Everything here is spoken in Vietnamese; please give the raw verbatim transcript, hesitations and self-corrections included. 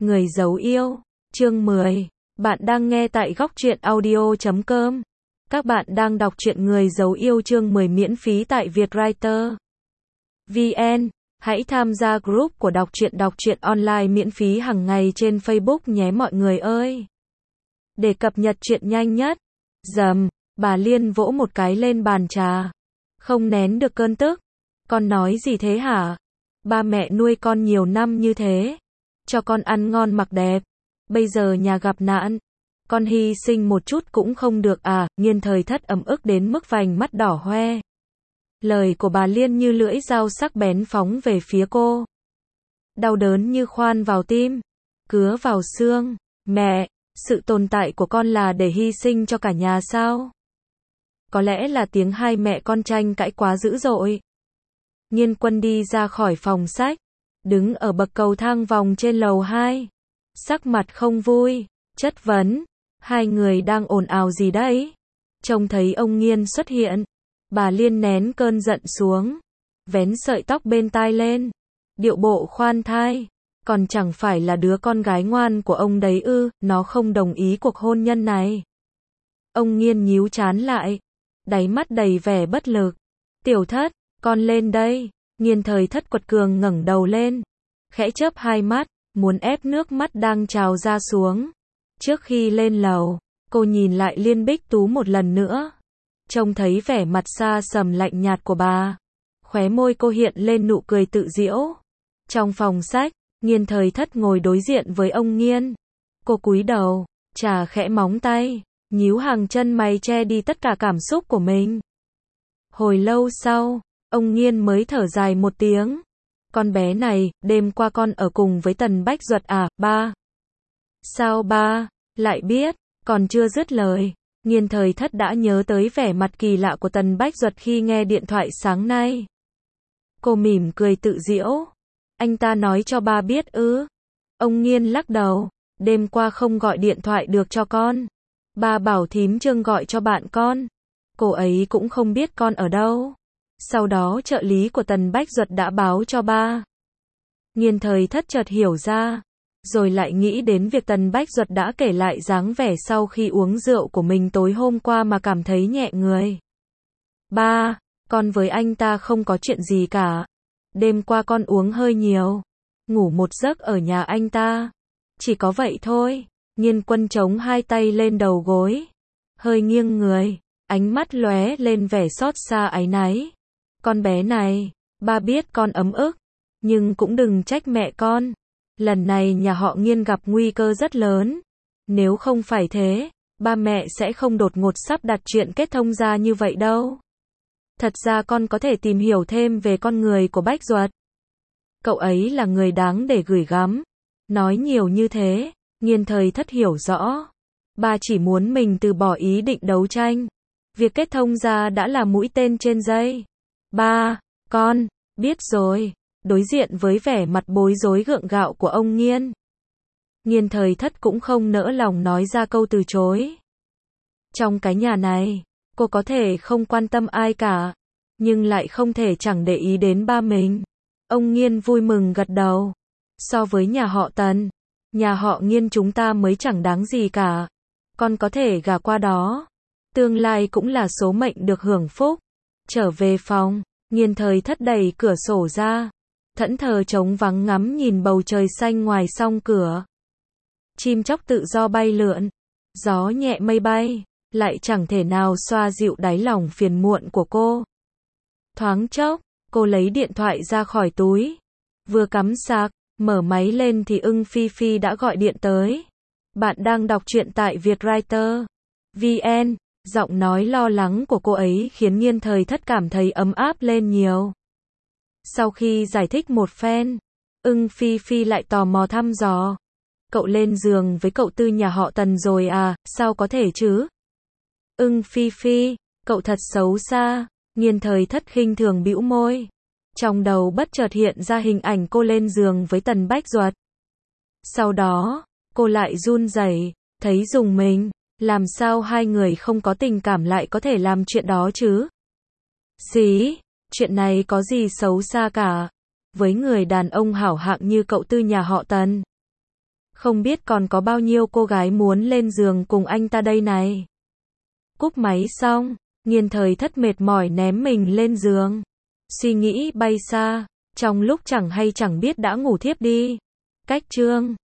Người giấu yêu, chương mười. Bạn đang nghe tại góc truyện audio chấm com. Các bạn đang đọc truyện Người giấu yêu chương mười miễn phí tại Vietwriter chấm vn. Hãy tham gia group của đọc truyện đọc truyện online miễn phí hàng ngày trên Facebook nhé mọi người ơi. Để cập nhật truyện nhanh nhất. Dầm, bà Liên vỗ một cái lên bàn trà. Không nén được cơn tức. Con nói gì thế hả? Ba mẹ nuôi con nhiều năm như thế. Cho con ăn ngon mặc đẹp. Bây giờ nhà gặp nạn. Con hy sinh một chút cũng không được à? Nghiên Thời Thất ấm ức đến mức vành mắt đỏ hoe. Lời của bà Liên như lưỡi dao sắc bén phóng về phía cô. Đau đớn như khoan vào tim. Cứa vào xương. Mẹ, sự tồn tại của con là để hy sinh cho cả nhà sao? Có lẽ là tiếng hai mẹ con tranh cãi quá dữ dội. Nhiên Quân đi ra khỏi phòng sách. Đứng ở bậc cầu thang vòng trên lầu hai. Sắc mặt không vui. Chất vấn. Hai người đang ồn ào gì đấy? Trông thấy ông Nghiên xuất hiện. Bà Liên nén cơn giận xuống. Vén sợi tóc bên tai lên. Điệu bộ khoan thai. Còn chẳng phải là đứa con gái ngoan của ông đấy ư? Nó không đồng ý cuộc hôn nhân này. Ông Nghiên nhíu trán lại. Đáy mắt đầy vẻ bất lực. Tiểu Thất, con lên đây. Nghiên Thời Thất quật cường ngẩng đầu lên. Khẽ chớp hai mắt, muốn ép nước mắt đang trào ra xuống. Trước khi lên lầu, cô nhìn lại Liên Bích Tú một lần nữa. Trông thấy vẻ mặt xa sầm lạnh nhạt của bà. Khóe môi cô hiện lên nụ cười tự giễu. Trong phòng sách, Nghiên Thời Thất ngồi đối diện với ông Nghiên. Cô cúi đầu, chà khẽ móng tay, nhíu hàng chân mày che đi tất cả cảm xúc của mình. Hồi lâu sau, ông Nghiên mới thở dài một tiếng. Con bé này, đêm qua con ở cùng với Tần Bách Duật à, ba? Sao ba, lại biết? Còn chưa dứt lời, Nghiên Thời Thất đã nhớ tới vẻ mặt kỳ lạ của Tần Bách Duật khi nghe điện thoại sáng nay. Cô mỉm cười tự giễu. Anh ta nói cho ba biết ư? Ông Nghiên lắc đầu. Đêm qua không gọi điện thoại được cho con. Ba bảo thím Trương gọi cho bạn con. Cô ấy cũng không biết con ở đâu. Sau đó trợ lý của Tần Bách Duật đã báo cho ba. Nghiên Thời Thất chợt hiểu ra. Rồi lại nghĩ đến việc Tần Bách Duật đã kể lại dáng vẻ sau khi uống rượu của mình tối hôm qua mà cảm thấy nhẹ người. Ba, con với anh ta không có chuyện gì cả. Đêm qua con uống hơi nhiều. Ngủ một giấc ở nhà anh ta. Chỉ có vậy thôi. Nhiên Quân chống hai tay lên đầu gối. Hơi nghiêng người. Ánh mắt lóe lên vẻ xót xa áy náy. Con bé này, ba biết con ấm ức. Nhưng cũng đừng trách mẹ con. Lần này nhà họ Nghiên gặp nguy cơ rất lớn. Nếu không phải thế, ba mẹ sẽ không đột ngột sắp đặt chuyện kết thông ra như vậy đâu. Thật ra con có thể tìm hiểu thêm về con người của Bách Duật. Cậu ấy là người đáng để gửi gắm. Nói nhiều như thế, Nghiên Thời Thất hiểu rõ. Ba chỉ muốn mình từ bỏ ý định đấu tranh. Việc kết thông ra đã là mũi tên trên dây. Ba, con, biết rồi. Đối diện với vẻ mặt bối rối gượng gạo của ông Nghiên. Nghiên Thời Thất cũng không nỡ lòng nói ra câu từ chối. Trong cái nhà này, cô có thể không quan tâm ai cả. Nhưng lại không thể chẳng để ý đến ba mình. Ông Nghiên vui mừng gật đầu. So với nhà họ Tần, nhà họ Nghiên chúng ta mới chẳng đáng gì cả. Con có thể gả qua đó. Tương lai cũng là số mệnh được hưởng phúc. Trở về phòng, Nghiên Thời Thất đẩy cửa sổ ra. Thẫn thờ trống vắng ngắm nhìn bầu trời xanh ngoài song cửa. Chim chóc tự do bay lượn. Gió nhẹ mây bay. Lại chẳng thể nào xoa dịu đáy lòng phiền muộn của cô. Thoáng chốc, cô lấy điện thoại ra khỏi túi. Vừa cắm sạc, mở máy lên thì Ưng Phi Phi đã gọi điện tới. Bạn đang đọc truyện tại Vietwriter chấm vn. Giọng nói lo lắng của cô ấy khiến Nghiên Thời Thất cảm thấy ấm áp lên nhiều. Sau khi giải thích một phen, Ưng Phi Phi lại tò mò thăm dò. Cậu lên giường với cậu Tư nhà họ Tần rồi à, sao có thể chứ? Ưng Phi Phi, cậu thật xấu xa. Nghiên Thời Thất khinh thường bĩu môi. Trong đầu bất chợt hiện ra hình ảnh cô lên giường với Tần Bách Duật. Sau đó, cô lại run rẩy, thấy rùng mình. Làm sao hai người không có tình cảm lại có thể làm chuyện đó chứ? Xí, chuyện này có gì xấu xa cả. Với người đàn ông hảo hạng như cậu Tư nhà họ Tần. Không biết còn có bao nhiêu cô gái muốn lên giường cùng anh ta đây này. Cúp máy xong, Nghiên Thời Thất mệt mỏi ném mình lên giường. Suy nghĩ bay xa, trong lúc chẳng hay chẳng biết đã ngủ thiếp đi. Cách chương